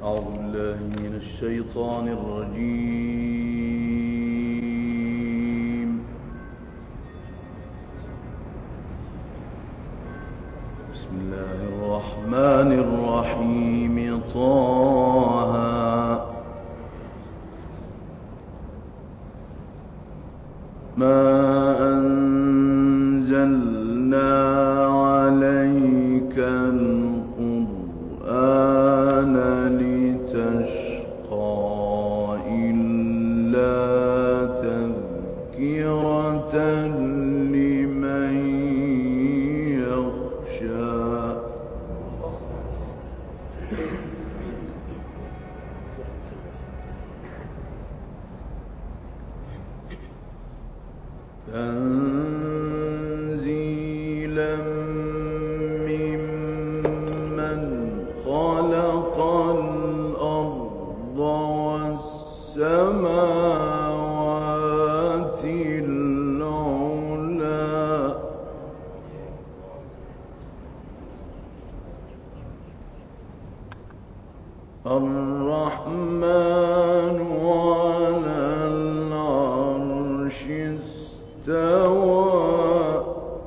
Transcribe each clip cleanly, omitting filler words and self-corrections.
أعوذ بالله من الشيطان الرجيم. بسم الله الرحمن الرحيم. طه ما أنزلنا عليك القرآن لتشقى إلا تذكرة لمن يخشى. تنزيلا ممن خلق الأرض والسماوات العلى. الرحمن على العرش استوى.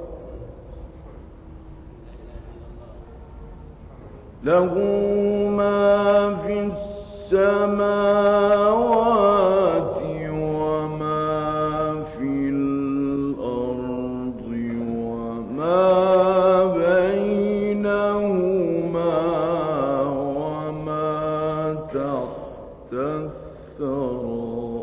له ما في السماوات وما في الأرض وما بينهما وما تحت الثرى.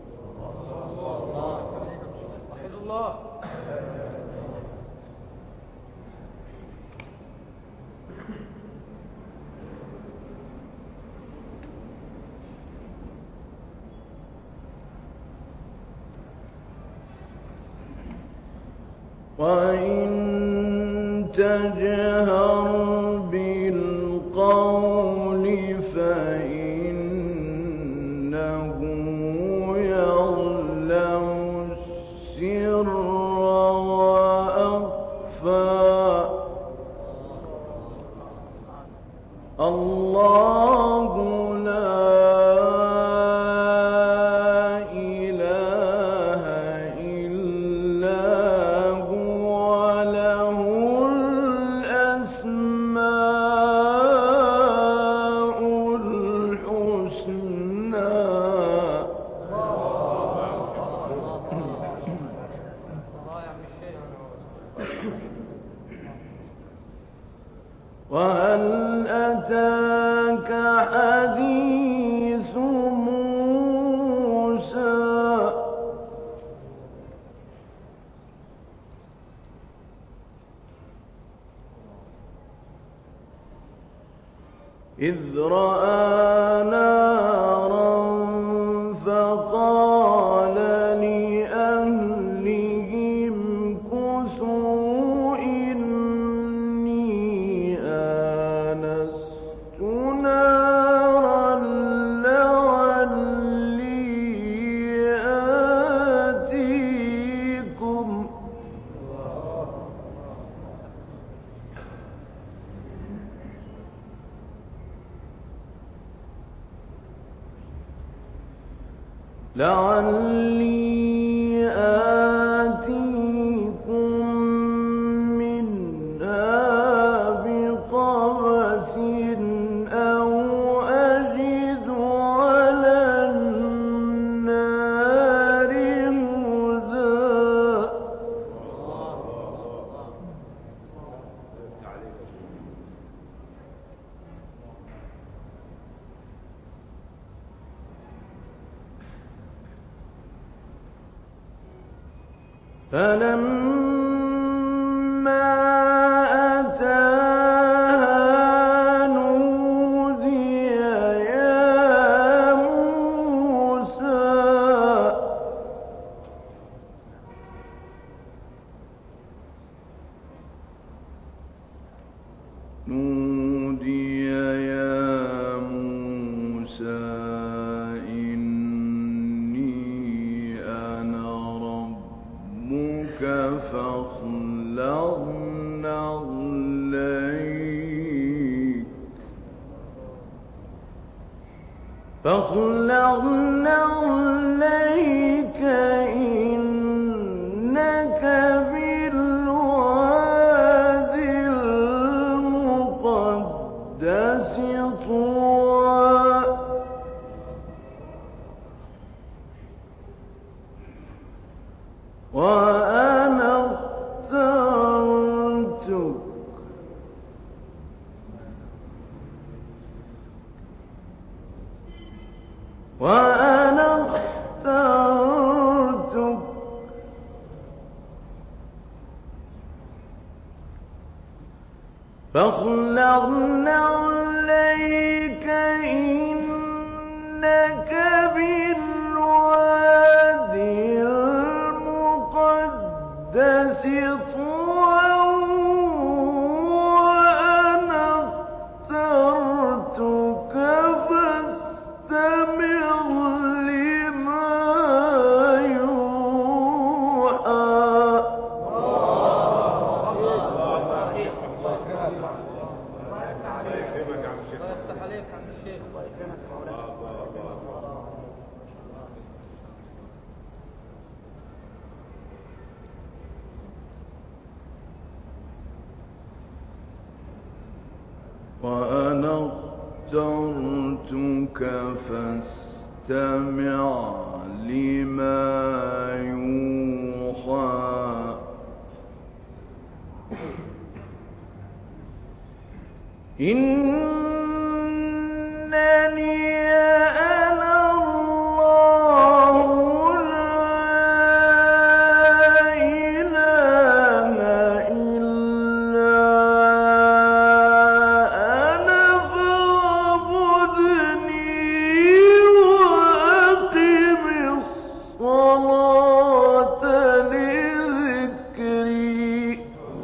وإن تجهر بالقول فإنه يعلم السر وأخفى. الله لا إله إلا هو له الأسماء الحسنى. وهل أتاك حديث موسى إذ رأى نارا فقال لأهلهم كثوا إني آنست نارا لعلي آتيكم منها بقبس أو أجد على النار هدى. فلما أتاها نودي يا موسى. نودي يا موسى إني أنا ربك فاخلع نعليك. فاخلعنا عليك إنك بالواد المقدس طوى وأنا اخترتك فاخلعنا عليك إنك بالواد المقدس طوى وأنا اخترتك فاستمع لما وأنا اخترتك فاستمع لما يوحى إنني أنا الله لا إله إلا أنا فاعبدني وأقم الصلاة لذكري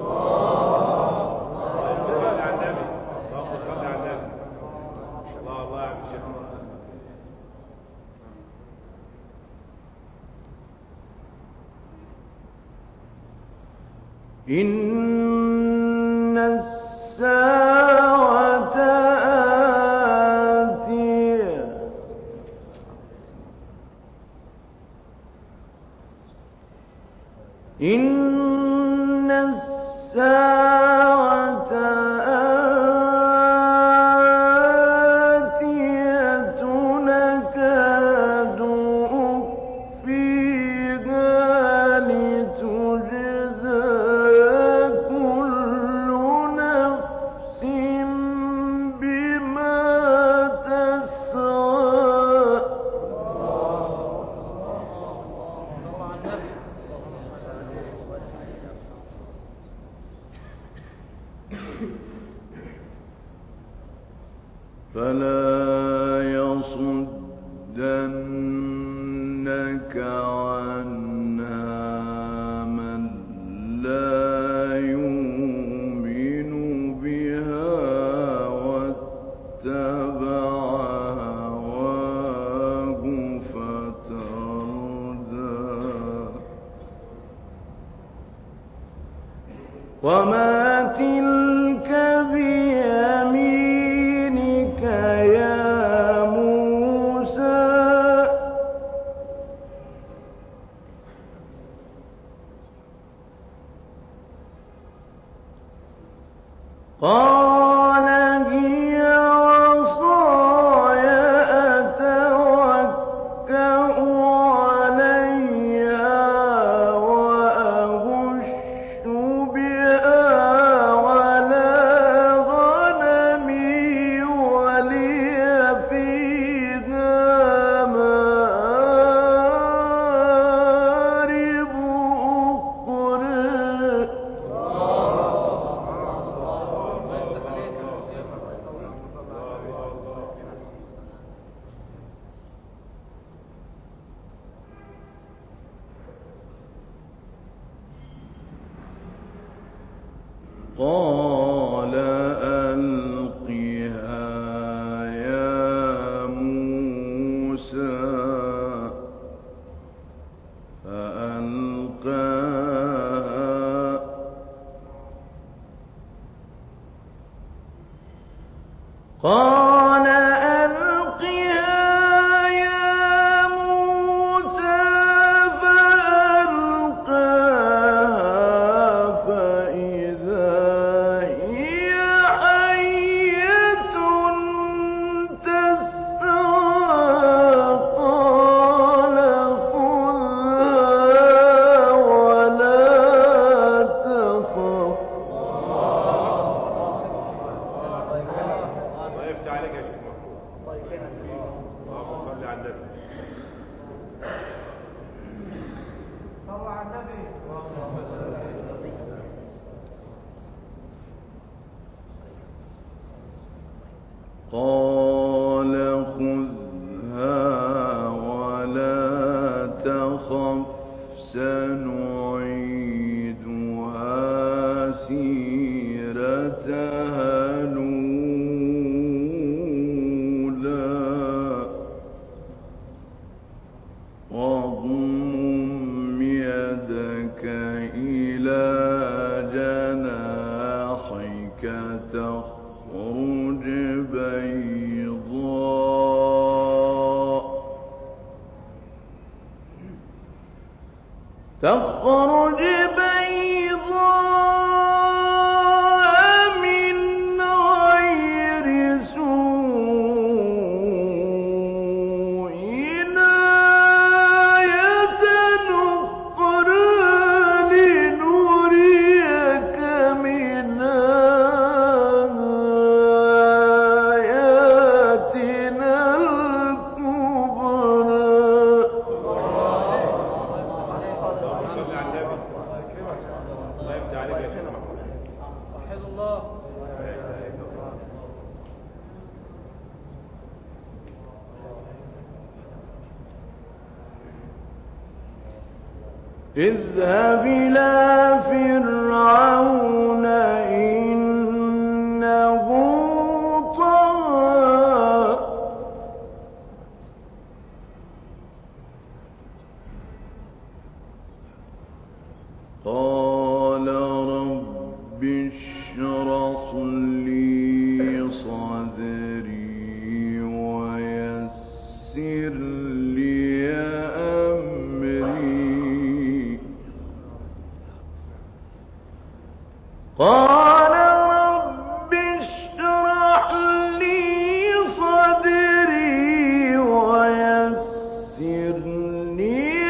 إن الساعة آتية إن الساعة آتية نكاد أخفيها لتجزى كل نفس بما تسعى فلا يصدنك عنها من لا يؤمن بها واتبع هواه فتردى وما تلك بيمينك يا موسى قال هي عصاي أتوكأ عليها وأهش بها على غنمي ولي فيها مآرب أخرى قال ألقها يا موسى فألقاها قال ألقها عليك يا شيخ محمود. الله يكرمك. اللهم صل على النبي. صل على النبي. قال خذها ولا تخف سنعيدها سيرتها الأولى واضمم يدك إلى جناحك تخرج بيضاء من غير سوء آية أخرى لنريك من آياتنا اذهب إلى فرعون إنه طغى قال رب اشرح لي صدري ويسر لي أمري قال رب اشرح لي صدري ويسر لي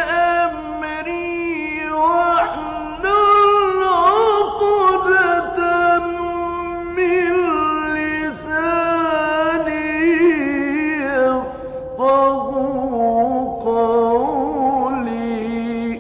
أمري واحلل عقدة من لساني يفقهوا قولي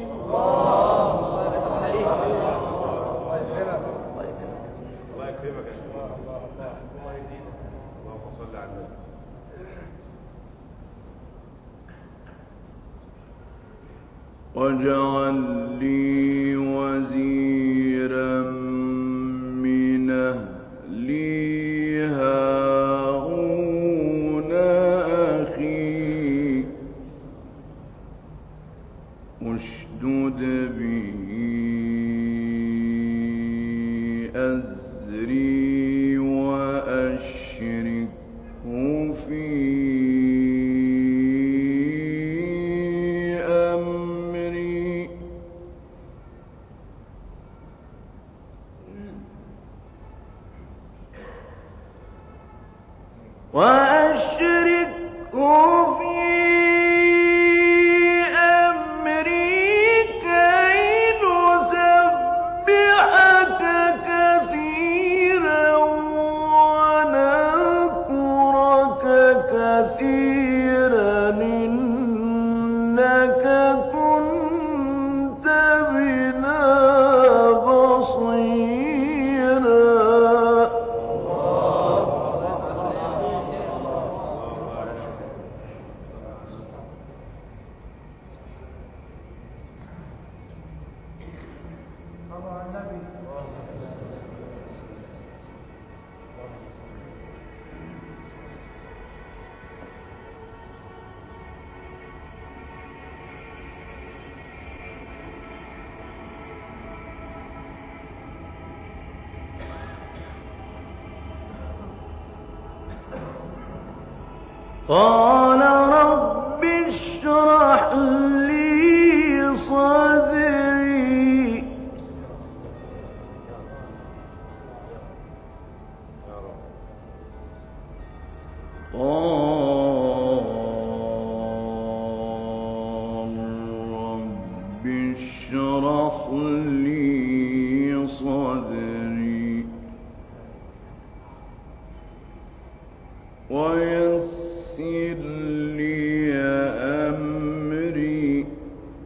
واجعل لي وزيرا من أهلي هارون أخي اشدد به أزري وأشركه في أمري كي نسبحك كثيرا ونذكرك كثيرا إنك كنت بنا بصيرا قال رب اشرح لي صدري قال رب اشرح لي صدري ويسر لي أمري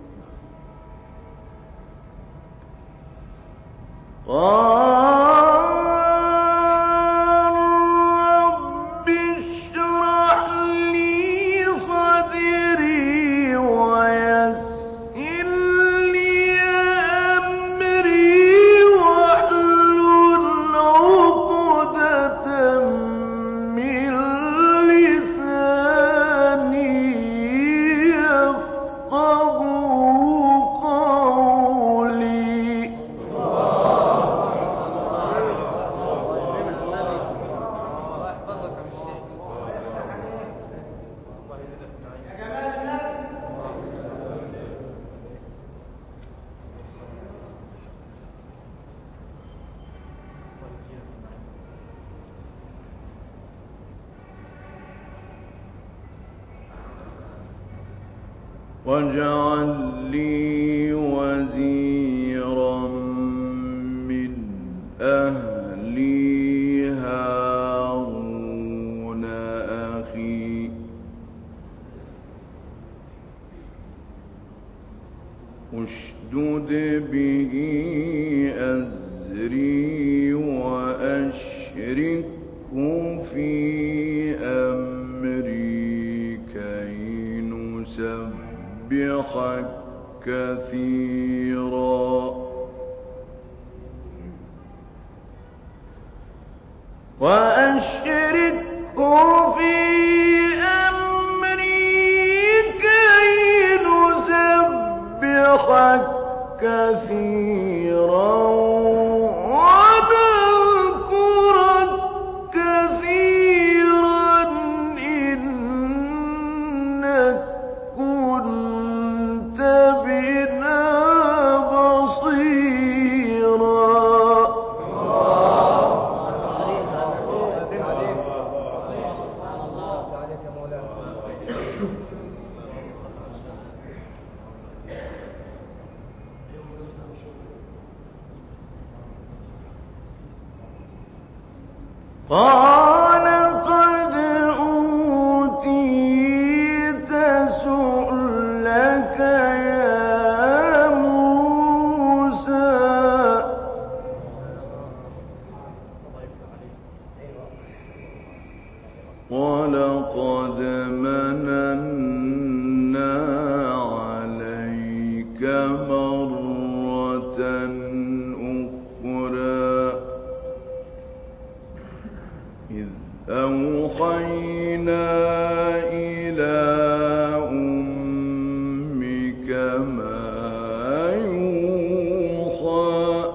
واجعل لي وزيرا من أهلي هارون أخي اشدد به أزري وأشركه في أمري كي نسبحك كثيرا وأشركه في أمري كي نسبحك كثيرا ونذكرك كثيرا إنك كنت بنا بصيرا. قال قد أوتيت سؤلك يا موسى ولقد مننا عليك مرة أخرى إذ أوحينا إلى أمك ما يوحى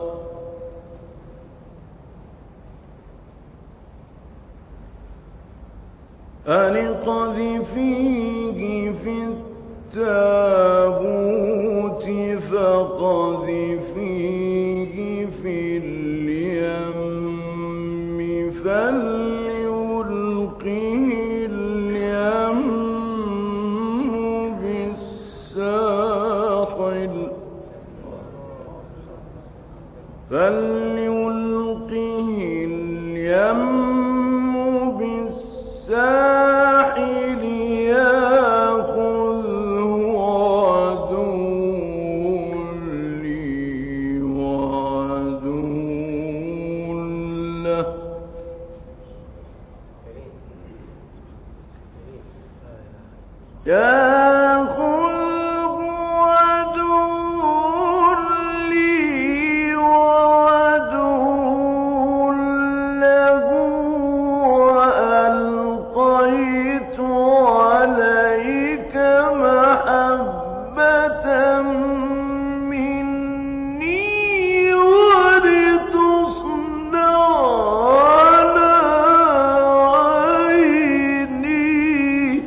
أن اقذفيه في التابوت فاقذفيه في اليم فليلقه اليم بالساحل يأخذه عدو لي وعدو له يأخذه عدو لي وعدو له وألقيت عليك محبة مني ولتصنع على عيني.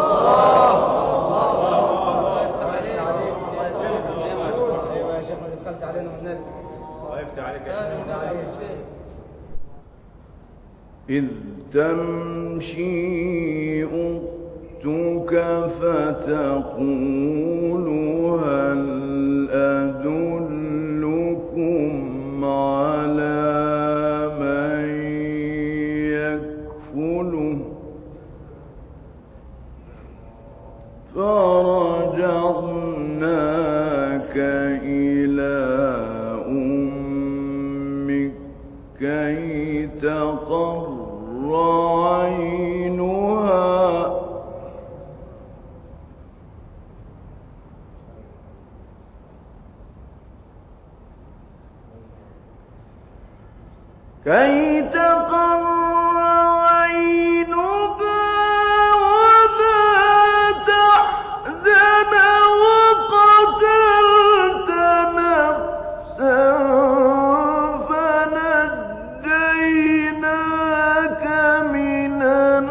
إذ تمشي أختك فتقول هل أدلكم على من يكفله فرجعناك إلى أمك كي تقر عينها ولا تحزن وقتلت نفسا فنجيناك من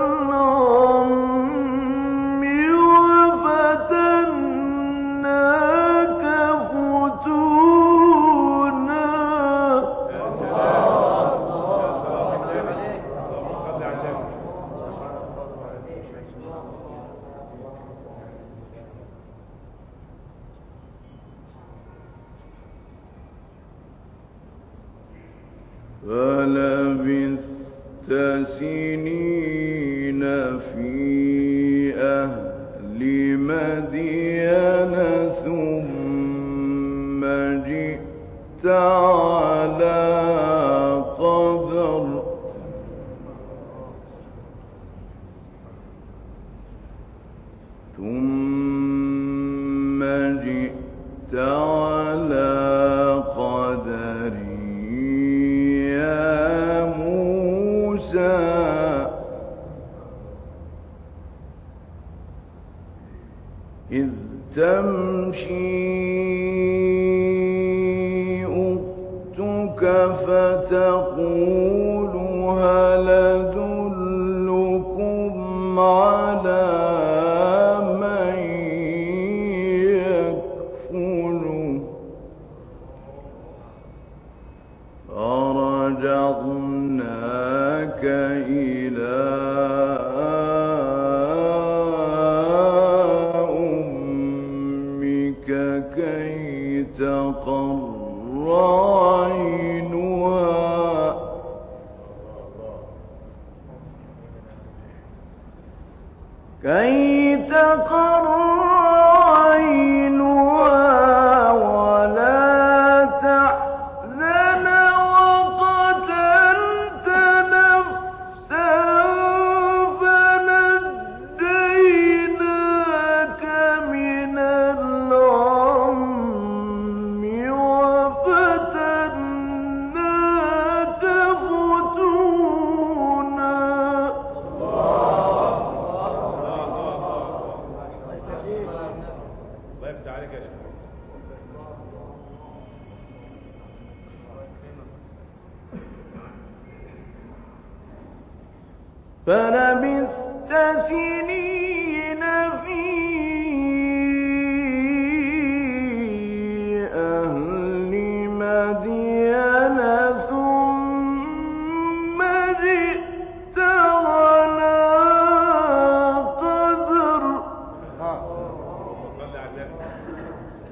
الغم وفتناك فتونا فلبثت سنين في أهل مدين ثم جئت على قدر ثم جئت على قدر يا موسى إذ تمشي أختك فتقول هل أدلكم على من يكفله فرجعناك إلى أمك كي تقر عينها ولا تحزن وقتلت نفسا فنجيناك من الغم وفتناك فتونا الله يفتح عليك يا شيخ. فلبثت سنين في أهل مدين ثم جئت على قدر صلي على النبي.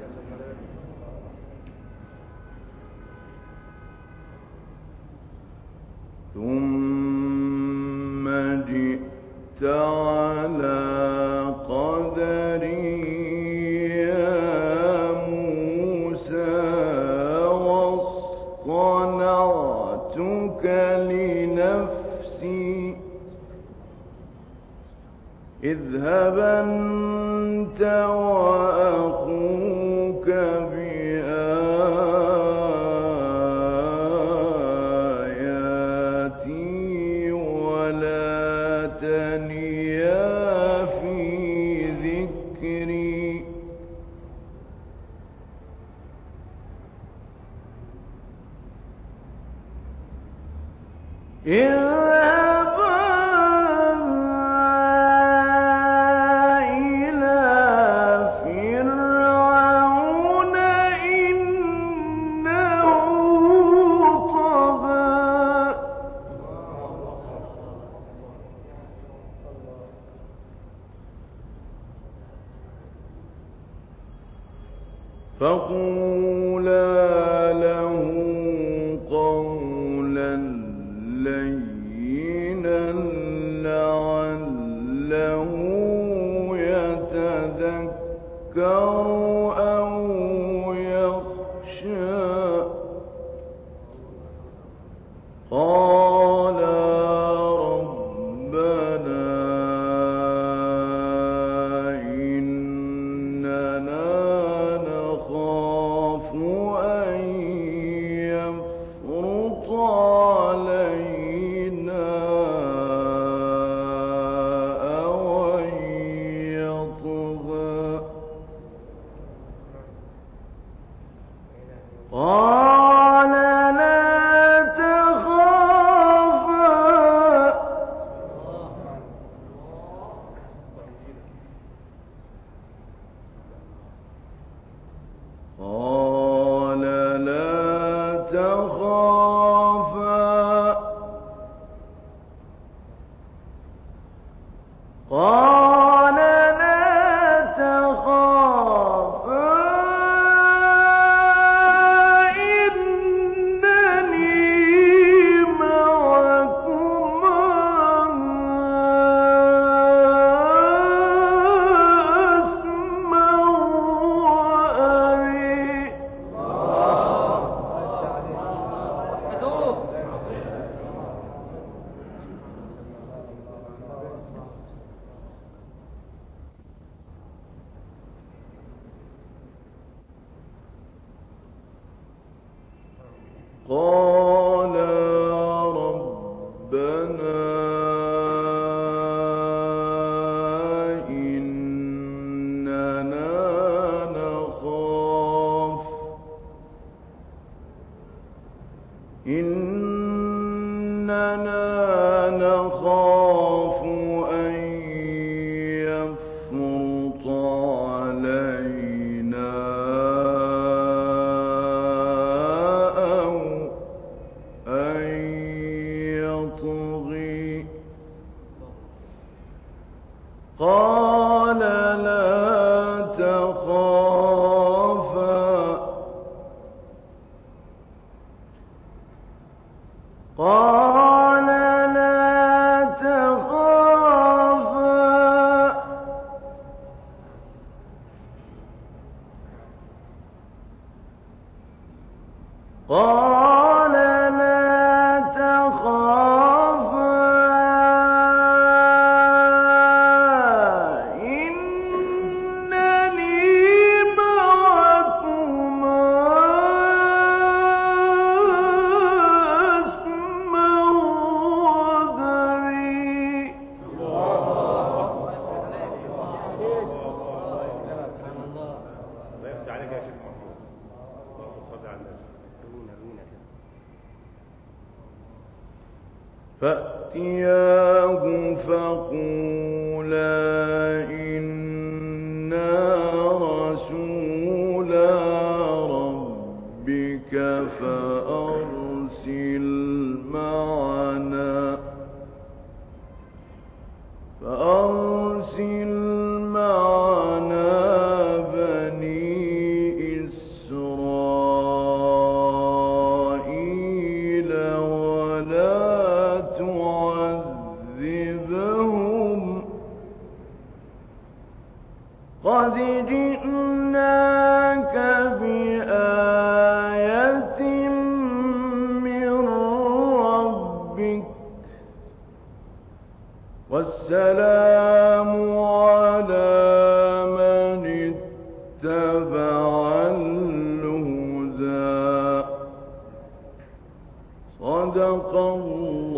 ثم جئت على قدر يا موسى واصطنعتك لنفسي اذهب أنت وأخوك بآياتي ولا تنيا في ذكري اذهبا إلى فرعون إنه طغى فقولا له قولا لينا لعله يتذكر أو يخشى قال ربنا إننا نخاف أن يفرط علينا أو أن يطغى قال لا تخافا قال لا تخافا قال لا تخافا إنني معكما أسمع وأري قال ربنا إننا نخاف أن يفرط علينا أو أن يطغي قال لا تخافا قال لا تخافا قال لا تخافا إنني معكما أسمع وأري الله يفتح عليك يا شيخ محمود. اللهم صل على النبي. فأتياه فقولا إنا رسولا ربك فأرسل معنا بني إسرائيل ولا تعذبهم قد جئناك بآية من ربك والسلام على من اتبع الهدى صدق الله